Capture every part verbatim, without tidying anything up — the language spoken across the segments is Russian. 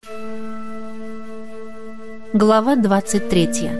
Глава двадцать третья.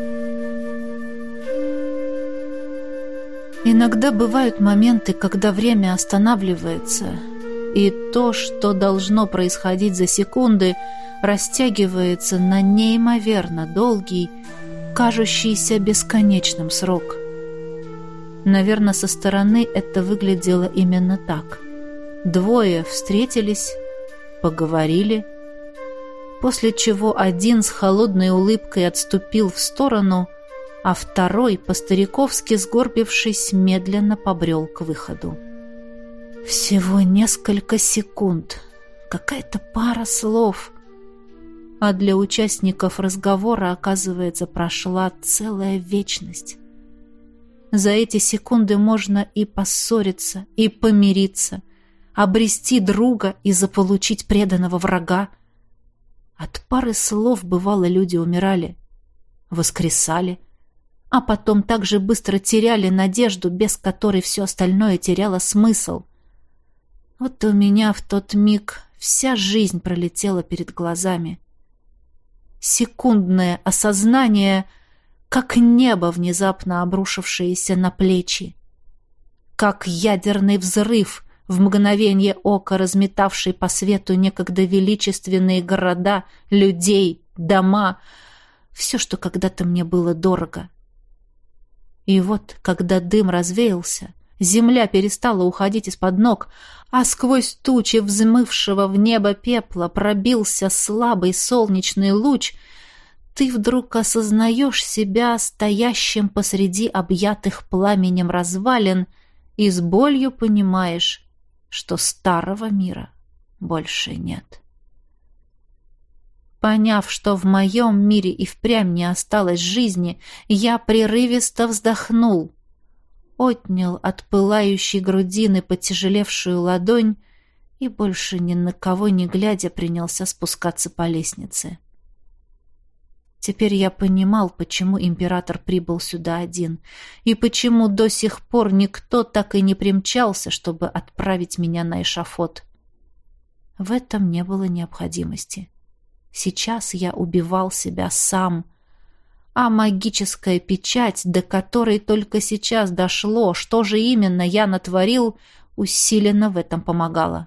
Иногда бывают моменты, когда время останавливается, и то, что должно происходить за секунды, растягивается на неимоверно долгий, кажущийся бесконечным срок. Наверное, со стороны это выглядело именно так. Двое встретились, поговорили, после чего один с холодной улыбкой отступил в сторону, а второй, по-стариковски сгорбившись, медленно побрел к выходу. Всего несколько секунд, какая-то пара слов, а для участников разговора, оказывается, прошла целая вечность. За эти секунды можно и поссориться, и помириться, обрести друга и заполучить преданного врага. От пары слов, бывало, люди умирали, воскресали, а потом так же быстро теряли надежду, без которой все остальное теряло смысл. Вот у меня в тот миг вся жизнь пролетела перед глазами. Секундное осознание, как небо, внезапно обрушившееся на плечи, как ядерный взрыв, в мгновение ока разметавший по свету некогда величественные города, людей, дома, все, что когда-то мне было дорого. И вот, когда дым развеялся, земля перестала уходить из-под ног, а сквозь тучи взмывшего в небо пепла пробился слабый солнечный луч, ты вдруг осознаешь себя стоящим посреди объятых пламенем развалин и с болью понимаешь, что старого мира больше нет. Поняв, что в моем мире и впрямь не осталось жизни, я прерывисто вздохнул, отнял от пылающей грудины потяжелевшую ладонь и, больше ни на кого не глядя, принялся спускаться по лестнице. Теперь я понимал, почему император прибыл сюда один, и почему до сих пор никто так и не примчался, чтобы отправить меня на эшафот. В этом не было необходимости. Сейчас я убивал себя сам, а магическая печать, до которой только сейчас дошло, что же именно я натворил, усиленно в этом помогала.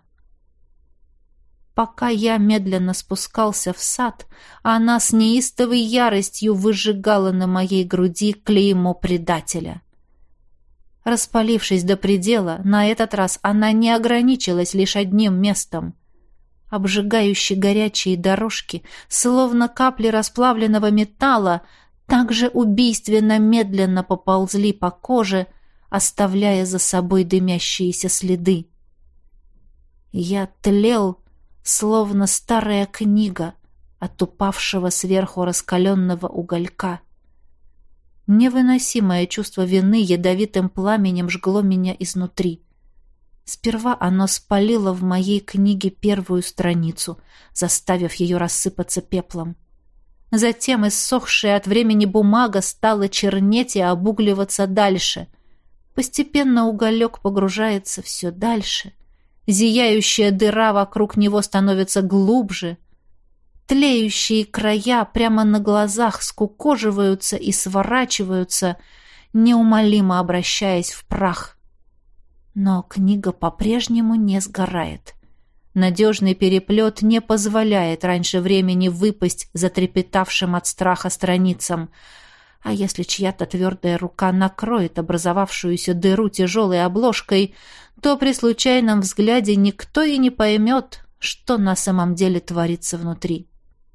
Пока я медленно спускался в сад, она с неистовой яростью выжигала на моей груди клеймо предателя. Распалившись до предела, на этот раз она не ограничилась лишь одним местом. Обжигающие горячие дорожки, словно капли расплавленного металла, также убийственно медленно поползли по коже, оставляя за собой дымящиеся следы. Я тлел, словно старая книга от упавшего сверху раскаленного уголька. Невыносимое чувство вины ядовитым пламенем жгло меня изнутри. Сперва оно спалило в моей книге первую страницу, заставив ее рассыпаться пеплом. Затем иссохшая от времени бумага стала чернеть и обугливаться дальше. Постепенно уголек погружается все дальше. Зияющая дыра вокруг него становится глубже. Тлеющие края прямо на глазах скукоживаются и сворачиваются, неумолимо обращаясь в прах. Но книга по-прежнему не сгорает. Надежный переплет не позволяет раньше времени выпасть затрепетавшим от страха страницам. А если чья-то твердая рука накроет образовавшуюся дыру тяжелой обложкой, то при случайном взгляде никто и не поймет, что на самом деле творится внутри.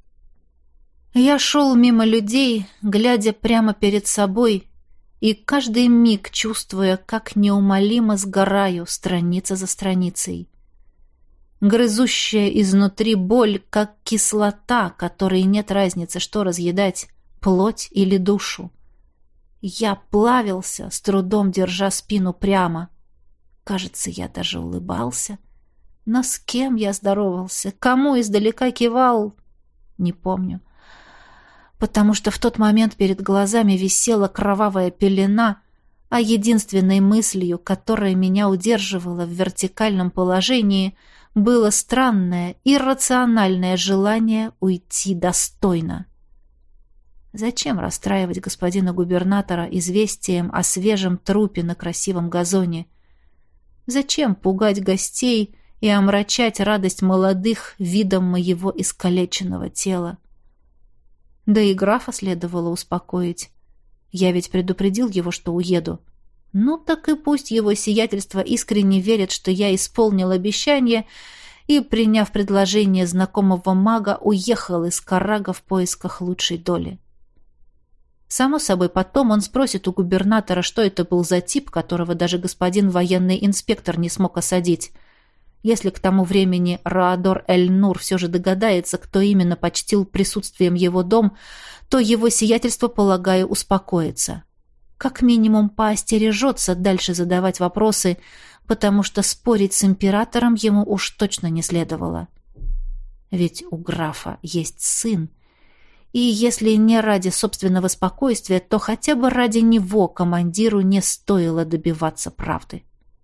Я шел мимо людей, глядя прямо перед собой, и каждый миг чувствуя, как неумолимо сгораю страница за страницей. Грызущая изнутри боль, как кислота, которой нет разницы, что разъедать, плоть или душу. Я плавился, с трудом держа спину прямо. Кажется, я даже улыбался. Но с кем я здоровался? Кому издалека кивал? Не помню. Потому что в тот момент перед глазами висела кровавая пелена, а единственной мыслью, которая меня удерживала в вертикальном положении, было странное, иррациональное желание уйти достойно. Зачем расстраивать господина губернатора известием о свежем трупе на красивом газоне? Зачем пугать гостей и омрачать радость молодых видом моего искалеченного тела? Да и графа следовало успокоить. Я ведь предупредил его, что уеду. Ну так и пусть его сиятельство искренне верит, что я исполнил обещание и, приняв предложение знакомого мага, уехал из Каррага в поисках лучшей доли. Само собой, потом он спросит у губернатора, что это был за тип, которого даже господин военный инспектор не смог осадить. Если к тому времени Раадор Эль-Нур все же догадается, кто именно почтил присутствием его дом, то его сиятельство, полагаю, успокоится. Как минимум поостережется дальше задавать вопросы, потому что спорить с императором ему уж точно не следовало. Ведь у графа есть сын, и если не ради собственного спокойствия, то хотя бы ради него командиру не стоило добиваться правды.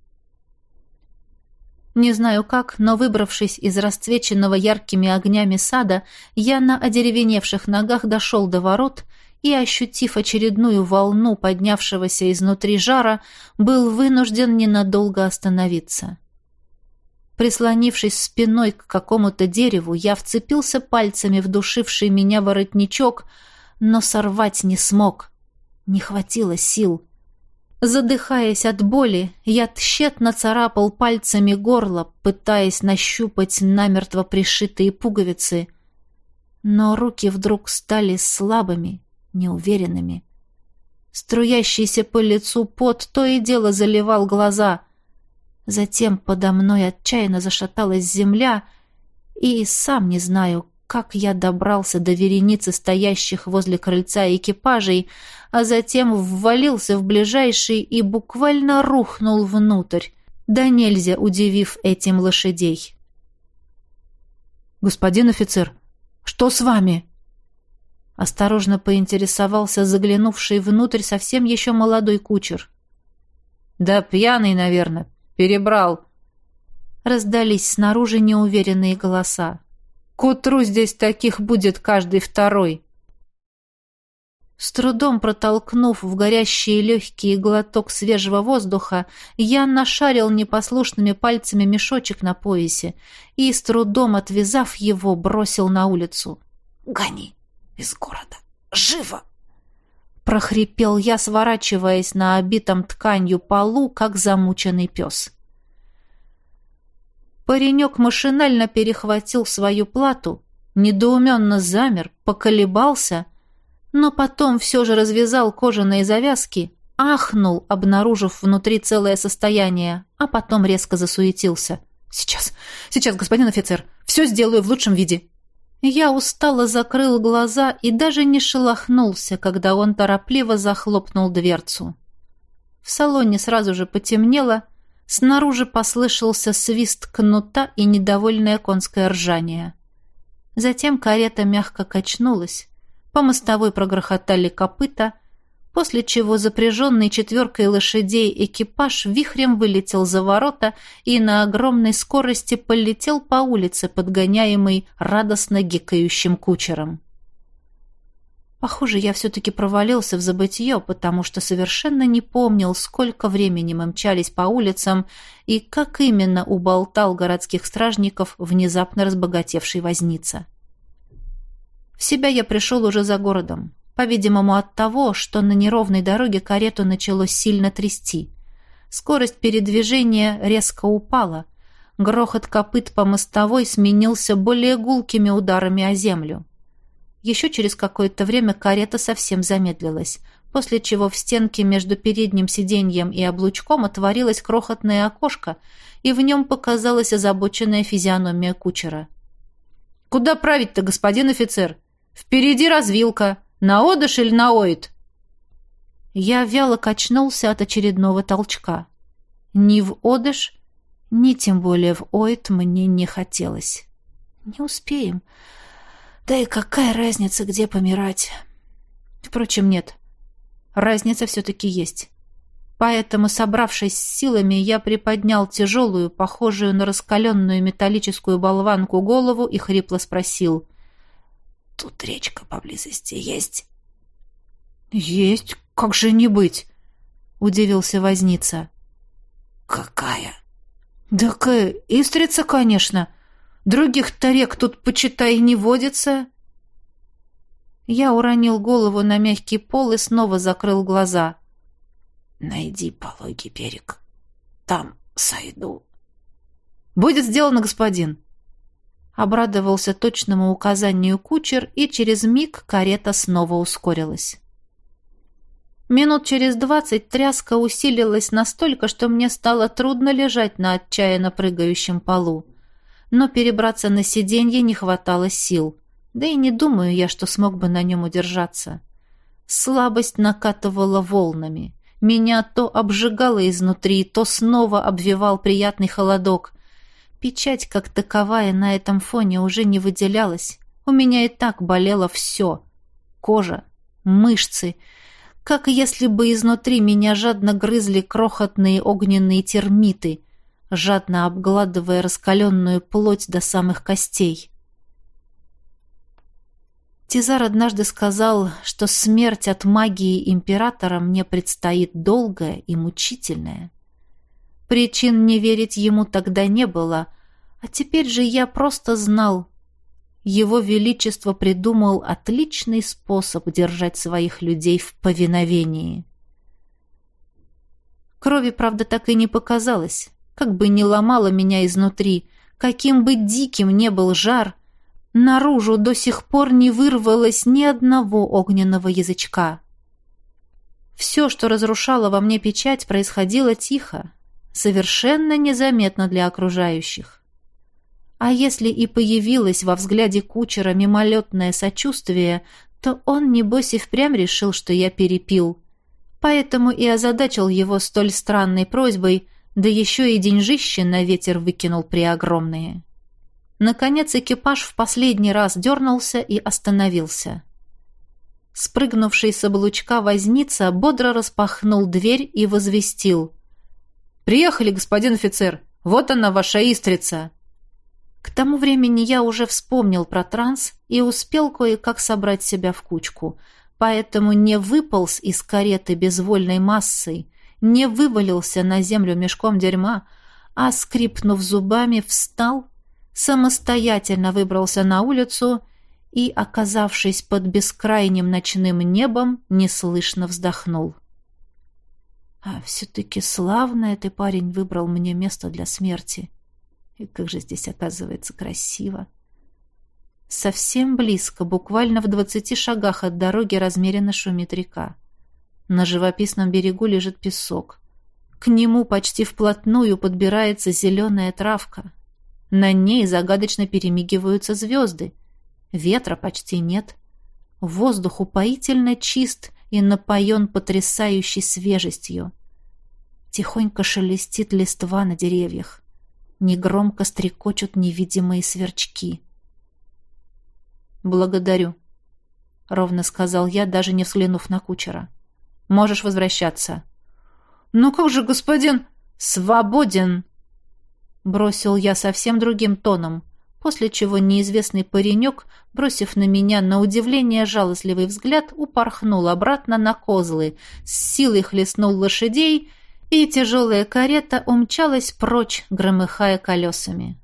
Не знаю как, но, выбравшись из расцвеченного яркими огнями сада, я на одеревеневших ногах дошел до ворот и, ощутив очередную волну поднявшегося изнутри жара, был вынужден ненадолго остановиться. Прислонившись спиной к какому-то дереву, я вцепился пальцами в душивший меня воротничок, но сорвать не смог. Не хватило сил. Задыхаясь от боли, я тщетно царапал пальцами горло, пытаясь нащупать намертво пришитые пуговицы. Но руки вдруг стали слабыми, неуверенными. Струящийся по лицу пот то и дело заливал глаза. Затем подо мной отчаянно зашаталась земля, и сам не знаю, как я добрался до вереницы стоящих возле крыльца экипажей, а затем ввалился в ближайший и буквально рухнул внутрь, да нельзя удивив этим лошадей. «Господин офицер, что с вами?» Осторожно поинтересовался заглянувший внутрь совсем еще молодой кучер. «Да пьяный, наверное, перебрал». Раздались снаружи неуверенные голоса. «К утру здесь таких будет каждый второй». С трудом протолкнув в горящие легкие глоток свежего воздуха, я нашарил непослушными пальцами мешочек на поясе и, с трудом отвязав его, бросил на улицу. «Гони из города! Живо!» прохрипел я, сворачиваясь на обитом тканью полу, как замученный пес. Паренек машинально перехватил свою плату, недоуменно замер, поколебался, но потом все же развязал кожаные завязки, ахнул, обнаружив внутри целое состояние, а потом резко засуетился. «Сейчас, сейчас, господин офицер, все сделаю в лучшем виде». Я устало закрыл глаза и даже не шелохнулся, когда он торопливо захлопнул дверцу. В салоне сразу же потемнело, снаружи послышался свист кнута и недовольное конское ржание. Затем карета мягко качнулась, по мостовой прогрохотали копыта, после чего запряженный четверкой лошадей экипаж вихрем вылетел за ворота и на огромной скорости полетел по улице, подгоняемый радостно гикающим кучером. Похоже, я все-таки провалился в забытье, потому что совершенно не помнил, сколько времени мы мчались по улицам и как именно уболтал городских стражников внезапно разбогатевший возница. В себя я пришел уже за городом. По-видимому, от того, что на неровной дороге карету начало сильно трясти. Скорость передвижения резко упала. Грохот копыт по мостовой сменился более гулкими ударами о землю. Еще через какое-то время карета совсем замедлилась, после чего в стенке между передним сиденьем и облучком отворилось крохотное окошко, и в нем показалась озабоченная физиономия кучера. «Куда править-то, господин офицер? Впереди развилка. На Одыш или на Оид?» Я вяло качнулся от очередного толчка. Ни в Одыш, ни тем более в Оид мне не хотелось. Не успеем. Да и какая разница, где помирать? Впрочем, нет. Разница все-таки есть. Поэтому, собравшись с силами, я приподнял тяжелую, похожую на раскаленную металлическую болванку голову и хрипло спросил: «Тут речка поблизости есть?» «Есть, как же не быть?» — удивился возница. «Какая?» «Так Истрица, конечно. Других-то рек тут, почитай, не водится». Я уронил голову на мягкий пол и снова закрыл глаза. «Найди пологий берег. Там сойду». «Будет сделано, господин». Обрадовался точному указанию кучер, и через миг карета снова ускорилась. Минут через двадцать тряска усилилась настолько, что мне стало трудно лежать на отчаянно прыгающем полу. Но перебраться на сиденье не хватало сил. Да и не думаю я, что смог бы на нем удержаться. Слабость накатывала волнами. Меня то обжигало изнутри, то снова обвевал приятный холодок. Печать, как таковая, на этом фоне уже не выделялась. У меня и так болело все. Кожа, мышцы. Как если бы изнутри меня жадно грызли крохотные огненные термиты, жадно обгладывая раскаленную плоть до самых костей. Тизар однажды сказал, что смерть от магии императора мне предстоит долгая и мучительная. Причин не верить ему тогда не было, а теперь же я просто знал. Его Величество придумал отличный способ держать своих людей в повиновении. Крови, правда, так и не показалось. Как бы ни ломало меня изнутри, каким бы диким ни был жар, наружу до сих пор не вырвалось ни одного огненного язычка. Все, что разрушало во мне печать, происходило тихо, совершенно незаметно для окружающих. А если и появилось во взгляде кучера мимолетное сочувствие, то он, небось, и впрямь решил, что я перепил. Поэтому и озадачил его столь странной просьбой, да еще и деньжище на ветер выкинул преогромные. Наконец экипаж в последний раз дернулся и остановился. Спрыгнувший с облучка возница бодро распахнул дверь и возвестил: «Приехали, господин офицер! Вот она, ваша Истрица!» К тому времени я уже вспомнил про транс и успел кое-как собрать себя в кучку, поэтому не выполз из кареты безвольной массой, не вывалился на землю мешком дерьма, а, скрипнув зубами, встал, самостоятельно выбрался на улицу и, оказавшись под бескрайним ночным небом, неслышно вздохнул. А все-таки славно ты, парень, выбрал мне место для смерти. И как же здесь, оказывается, красиво. Совсем близко, буквально в двадцати шагах от дороги, размеренно шумит река. На живописном берегу лежит песок. К нему почти вплотную подбирается зеленая травка. На ней загадочно перемигиваются звезды. Ветра почти нет. Воздух упоительно чист и напоен потрясающей свежестью. Тихонько шелестит листва на деревьях. Негромко стрекочут невидимые сверчки. «Благодарю», — ровно сказал я, даже не взглянув на кучера. «Можешь возвращаться». «Ну как же, господин...» «Свободен!» Бросил я совсем другим тоном, после чего неизвестный паренек, бросив на меня на удивление жалостливый взгляд, упорхнул обратно на козлы, с силой хлестнул лошадей, и тяжелая карета умчалась прочь, громыхая колесами.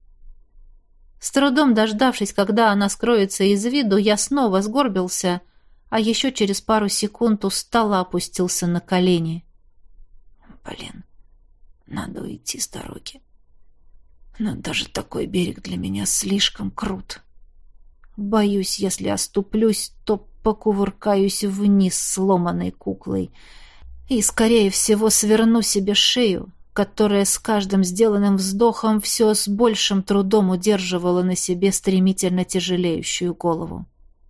С трудом дождавшись, когда она скроется из виду, я снова сгорбился, а еще через пару секунд устало опустился на колени. «Блин, надо уйти с дороги. Но даже такой берег для меня слишком крут. Боюсь, если оступлюсь, то покувыркаюсь вниз сломанной куклой и, скорее всего, сверну себе шею, которая с каждым сделанным вздохом все с большим трудом удерживала на себе стремительно тяжелеющую голову.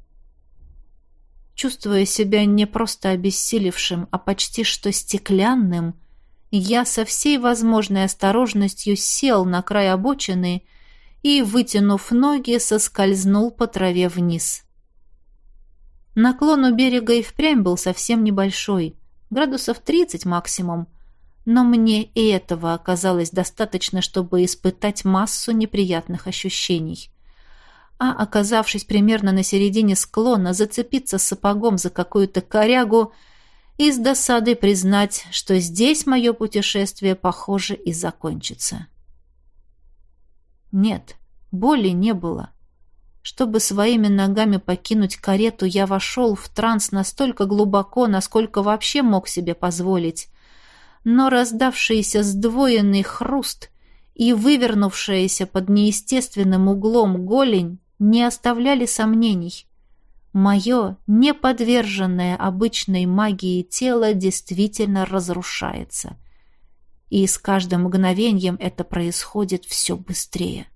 Чувствуя себя не просто обессилевшим, а почти что стеклянным, я со всей возможной осторожностью сел на край обочины и, вытянув ноги, соскользнул по траве вниз. Наклон у берега и впрямь был совсем небольшой, градусов тридцать максимум. Но мне и этого оказалось достаточно, чтобы испытать массу неприятных ощущений. А оказавшись примерно на середине склона, зацепиться сапогом за какую-то корягу и с досадой признать, что здесь мое путешествие, похоже, и закончится. Нет, боли не было. Чтобы своими ногами покинуть карету, я вошел в транс настолько глубоко, насколько вообще мог себе позволить. Но раздавшийся сдвоенный хруст и вывернувшаяся под неестественным углом голень не оставляли сомнений. Мое, неподверженное обычной магии тело действительно разрушается. И с каждым мгновением это происходит все быстрее.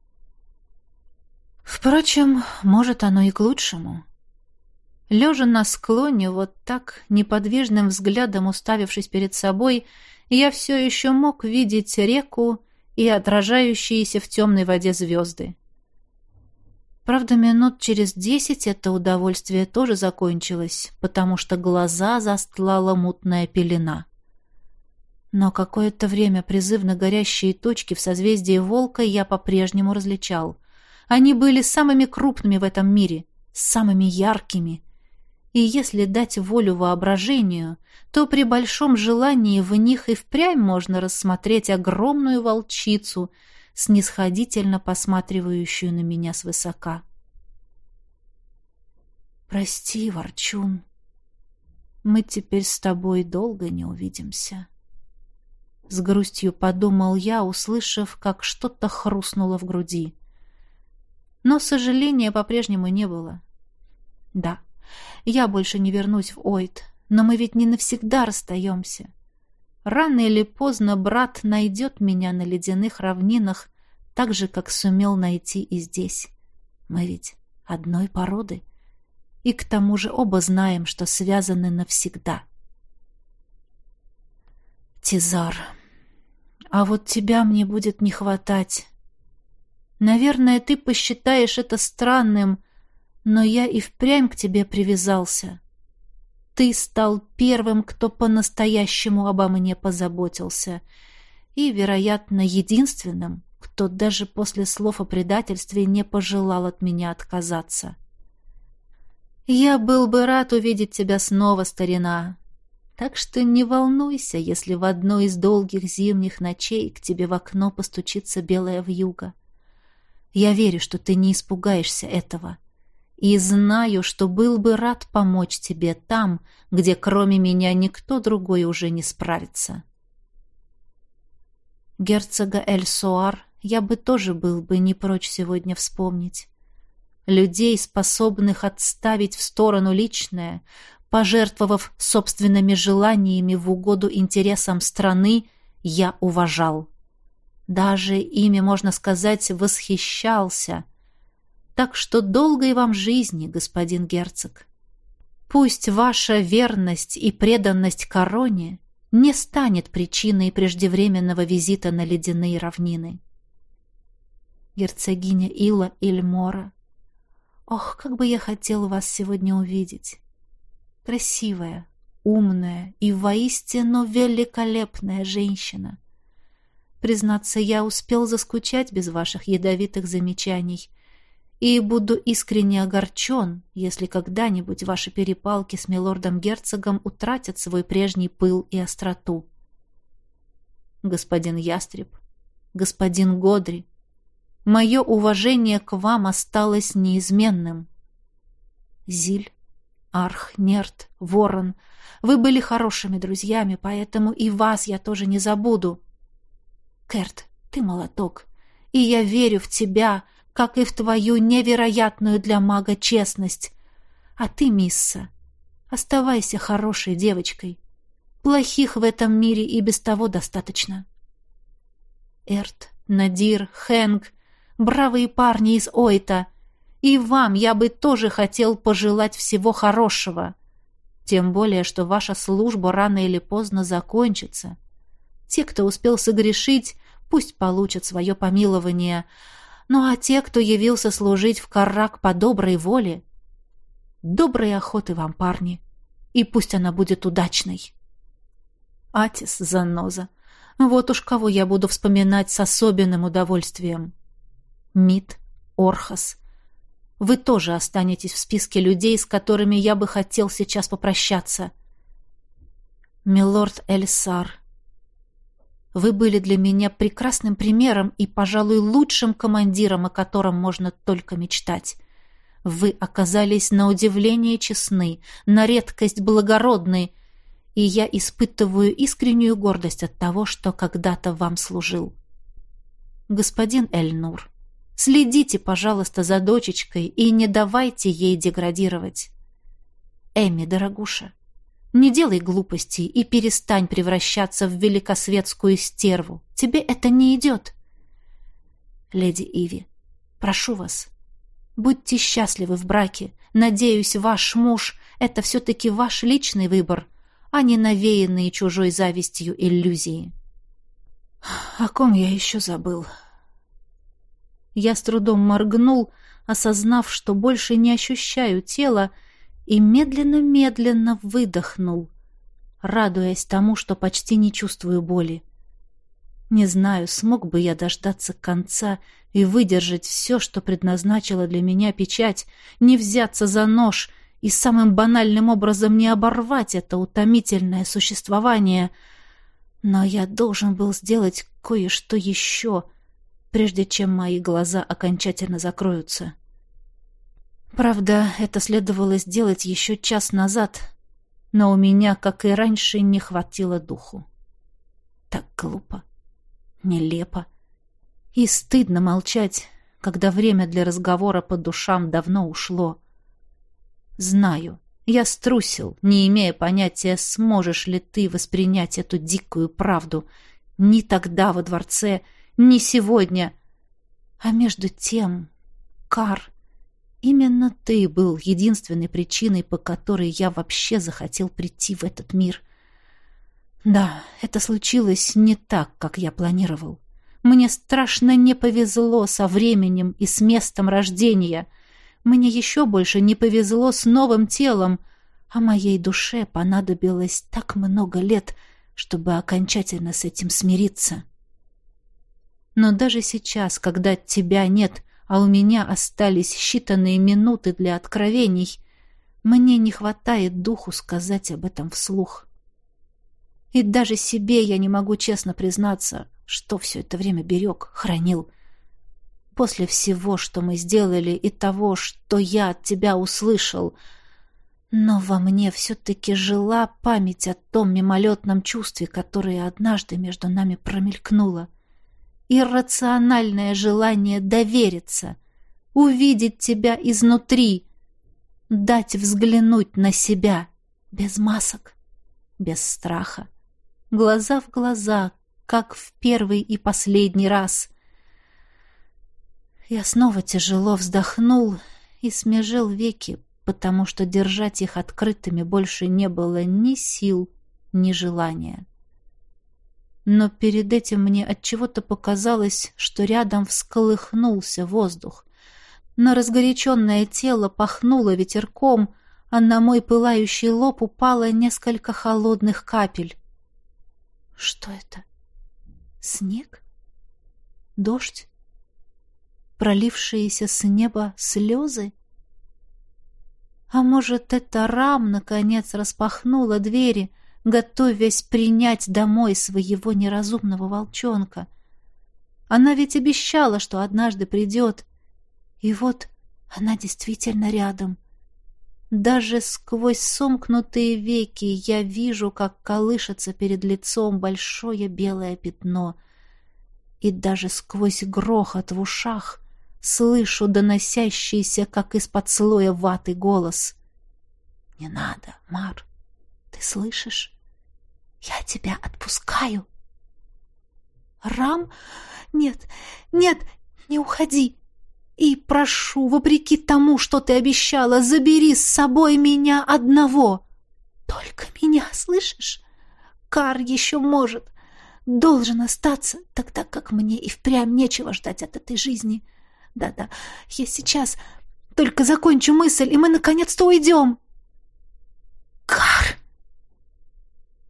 Впрочем, может, оно и к лучшему. Лежа на склоне, вот так, неподвижным взглядом уставившись перед собой, я все еще мог видеть реку и отражающиеся в темной воде звезды. Правда, минут через десять это удовольствие тоже закончилось, потому что глаза застлала мутная пелена. Но какое-то время призывно горящие точки в созвездии Волка я по-прежнему различал. Они были самыми крупными в этом мире, самыми яркими. И если дать волю воображению, то при большом желании в них и впрямь можно рассмотреть огромную волчицу, снисходительно посматривающую на меня свысока. «Прости, Ворчун, мы теперь с тобой долго не увидимся», — с грустью подумал я, услышав, как что-то хрустнуло в груди. Но сожаления по-прежнему не было. Да, я больше не вернусь в Ойт, но мы ведь не навсегда расстаемся. Рано или поздно брат найдет меня на ледяных равнинах, так же, как сумел найти и здесь. Мы ведь одной породы, и к тому же оба знаем, что связаны навсегда. Тизар, а вот тебя мне будет не хватать. Наверное, ты посчитаешь это странным, но я и впрямь к тебе привязался. Ты стал первым, кто по-настоящему обо мне позаботился, и, вероятно, единственным, кто даже после слов о предательстве не пожелал от меня отказаться. Я был бы рад увидеть тебя снова, старина, так что не волнуйся, если в одной из долгих зимних ночей к тебе в окно постучится белая вьюга. Я верю, что ты не испугаешься этого. И знаю, что был бы рад помочь тебе там, где кроме меня никто другой уже не справится. Герцога Эль-Суар я бы тоже был бы не прочь сегодня вспомнить. Людей, способных отставить в сторону личное, пожертвовав собственными желаниями в угоду интересам страны, я уважал. Даже ими, можно сказать, восхищался. Так что долгой вам жизни, господин герцог. Пусть ваша верность и преданность короне не станет причиной преждевременного визита на ледяные равнины. Герцогиня Ила Ильмора, ох, как бы я хотел вас сегодня увидеть. Красивая, умная и воистину великолепная женщина. Признаться, я успел заскучать без ваших ядовитых замечаний и буду искренне огорчен, если когда-нибудь ваши перепалки с милордом-герцогом утратят свой прежний пыл и остроту. Господин Ястреб, господин Годри, мое уважение к вам осталось неизменным. Зиль, Арх, Нерт, Ворон, вы были хорошими друзьями, поэтому и вас я тоже не забуду. Керт, ты молоток, и я верю в тебя, как и в твою невероятную для мага честность. А ты, Мисса, оставайся хорошей девочкой. Плохих в этом мире и без того достаточно. Эрт, Надир, Хэнк, бравые парни из Ойта, и вам я бы тоже хотел пожелать всего хорошего. Тем более, что ваша служба рано или поздно закончится. Те, кто успел согрешить, пусть получат свое помилование. Ну а те, кто явился служить в Каррак по доброй воле, доброй охоты вам, парни, и пусть она будет удачной. Атис, заноза. Вот уж кого я буду вспоминать с особенным удовольствием. Мид, Орхас. Вы тоже останетесь в списке людей, с которыми я бы хотел сейчас попрощаться. Милорд Эльсар. Вы были для меня прекрасным примером и, пожалуй, лучшим командиром, о котором можно только мечтать. Вы оказались на удивление честны, на редкость благородны, и я испытываю искреннюю гордость от того, что когда-то вам служил. Господин Эльнур, следите, пожалуйста, за дочечкой и не давайте ей деградировать. Эми, дорогуша, не делай глупостей и перестань превращаться в великосветскую стерву. Тебе это не идет. Леди Иви, прошу вас, будьте счастливы в браке. Надеюсь, ваш муж — это все-таки ваш личный выбор, а не навеянные чужой завистью иллюзии. О ком я еще забыл? Я с трудом моргнул, осознав, что больше не ощущаю тела, и медленно-медленно выдохнул, радуясь тому, что почти не чувствую боли. Не знаю, смог бы я дождаться конца и выдержать все, что предназначила для меня печать, не взяться за нож и самым банальным образом не оборвать это утомительное существование. Но я должен был сделать кое-что еще, прежде чем мои глаза окончательно закроются. Правда, это следовало сделать еще час назад, но у меня, как и раньше, не хватило духу. Так глупо, нелепо и стыдно молчать, когда время для разговора по душам давно ушло. Знаю, я струсил, не имея понятия, сможешь ли ты воспринять эту дикую правду ни тогда во дворце, ни сегодня. А между тем, Кар, именно ты был единственной причиной, по которой я вообще захотел прийти в этот мир. Да, это случилось не так, как я планировал. Мне страшно не повезло со временем и с местом рождения. Мне еще больше не повезло с новым телом, а моей душе понадобилось так много лет, чтобы окончательно с этим смириться. Но даже сейчас, когда тебя нет, а у меня остались считанные минуты для откровений, мне не хватает духу сказать об этом вслух. И даже себе я не могу честно признаться, что все это время берег, хранил. После всего, что мы сделали, и того, что я от тебя услышал. Но во мне все-таки жила память о том мимолетном чувстве, которое однажды между нами промелькнуло. Иррациональное желание довериться, увидеть тебя изнутри, дать взглянуть на себя, без масок, без страха, глаза в глаза, как в первый и последний раз. Я снова тяжело вздохнул и смежил веки, потому что держать их открытыми больше не было ни сил, ни желания. Но перед этим мне отчего-то показалось, что рядом всколыхнулся воздух. На разгоряченное тело пахнуло ветерком, а на мой пылающий лоб упало несколько холодных капель. Что это? Снег? Дождь? Пролившиеся с неба слезы? А может, это Рам наконец распахнула двери, готовясь принять домой своего неразумного волчонка? Она ведь обещала, что однажды придет. И вот она действительно рядом. Даже сквозь сомкнутые веки я вижу, как колышется перед лицом большое белое пятно. И даже сквозь грохот в ушах слышу доносящийся, как из-под слоя ваты, голос. «Не надо, Мар, ты слышишь? Я тебя отпускаю». «Рам? Нет, нет, не уходи. И прошу, вопреки тому, что ты обещала, забери с собой меня одного. Только меня, слышишь? Кар еще может, должен остаться, тогда как мне и впрямь нечего ждать от этой жизни. Да-да, я сейчас только закончу мысль, и мы наконец-то уйдем». «Кар!»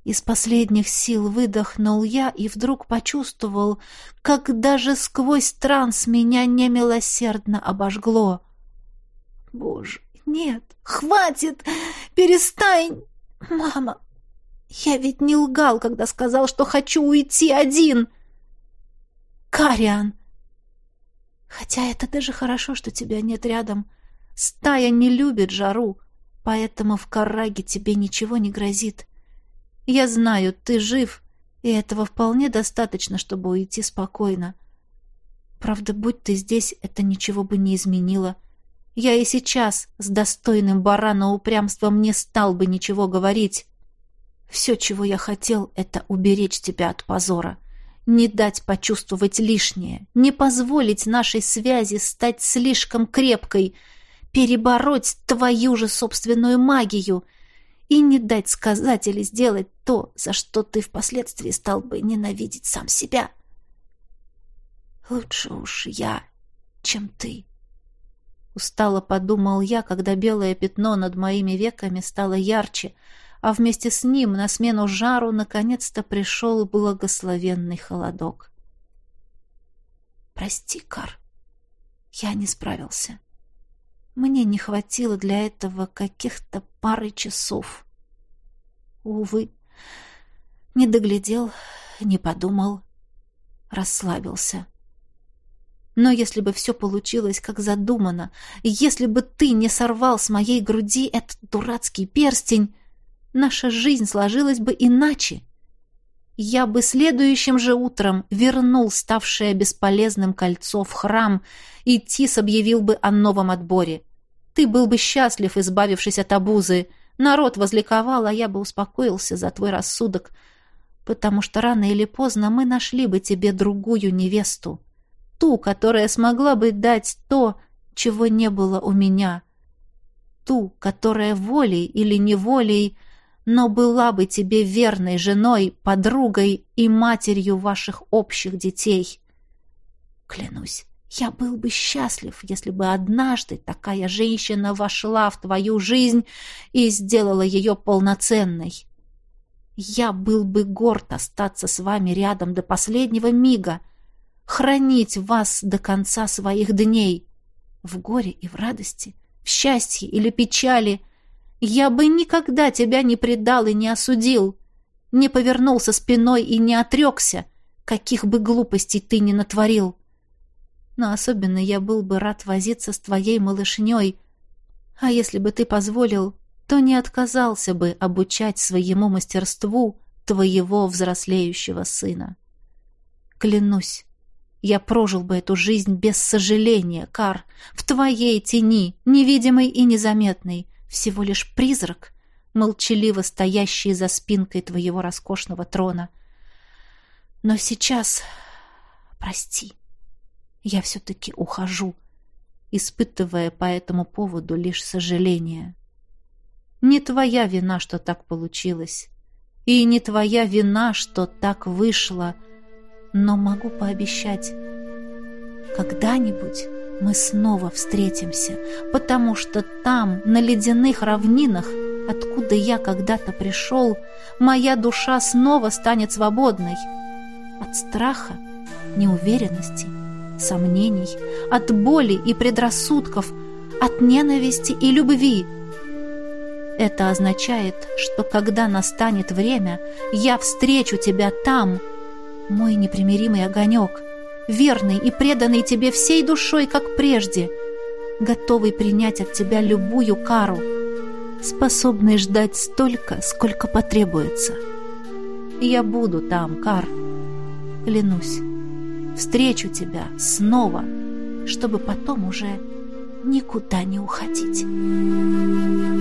Из последних сил выдохнул я и вдруг почувствовал, как даже сквозь транс меня немилосердно обожгло. Боже, нет, хватит, перестань, мама. Я ведь не лгал, когда сказал, что хочу уйти один. Кариан. Хотя это даже хорошо, что тебя нет рядом. Стая не любит жару, поэтому в Карраге тебе ничего не грозит. Я знаю, ты жив, и этого вполне достаточно, чтобы уйти спокойно. Правда, будь ты здесь, это ничего бы не изменило. Я и сейчас с достойным барана упрямством не стал бы ничего говорить. Все, чего я хотел, это уберечь тебя от позора, не дать почувствовать лишнее, не позволить нашей связи стать слишком крепкой, перебороть твою же собственную магию и не дать сказать или сделать то, за что ты впоследствии стал бы ненавидеть сам себя. Лучше уж я, чем ты. Устало подумал я, когда белое пятно над моими веками стало ярче, а вместе с ним на смену жару наконец-то пришел благословенный холодок. Прости, Кар, я не справился. Мне не хватило для этого каких-то пары часов. Увы, не доглядел, не подумал, расслабился. Но если бы все получилось, как задумано, если бы ты не сорвал с моей груди этот дурацкий перстень, наша жизнь сложилась бы иначе. Я бы следующим же утром вернул ставшее бесполезным кольцо в храм, и Тис объявил бы о новом отборе. Ты был бы счастлив, избавившись от обузы. Народ возликовал, а я бы успокоился за твой рассудок, потому что рано или поздно мы нашли бы тебе другую невесту. Ту, которая смогла бы дать то, чего не было у меня. Ту, которая волей или неволей, но была бы тебе верной женой, подругой и матерью ваших общих детей. Клянусь, я был бы счастлив, если бы однажды такая женщина вошла в твою жизнь и сделала ее полноценной. Я был бы горд остаться с вами рядом до последнего мига, хранить вас до конца своих дней, в горе и в радости, в счастье или печали. Я бы никогда тебя не предал и не осудил, не повернулся спиной и не отрекся, каких бы глупостей ты ни натворил. Но особенно я был бы рад возиться с твоей малышней, а если бы ты позволил, то не отказался бы обучать своему мастерству твоего взрослеющего сына. Клянусь, я прожил бы эту жизнь без сожаления, Кар, в твоей тени, невидимой и незаметной, всего лишь призрак, молчаливо стоящий за спинкой твоего роскошного трона. Но сейчас, прости, я все-таки ухожу, испытывая по этому поводу лишь сожаление. Не твоя вина, что так получилось, и не твоя вина, что так вышло, но могу пообещать, когда-нибудь мы снова встретимся, потому что там, на ледяных равнинах, откуда я когда-то пришел, моя душа снова станет свободной от страха, неуверенности, сомнений, от боли и предрассудков, от ненависти и любви. Это означает, что когда настанет время, я встречу тебя там, мой непримиримый огонек, верный и преданный тебе всей душой, как прежде, готовый принять от тебя любую кару, способный ждать столько, сколько потребуется. Я буду там, Кар, клянусь, встречу тебя снова, чтобы потом уже никуда не уходить.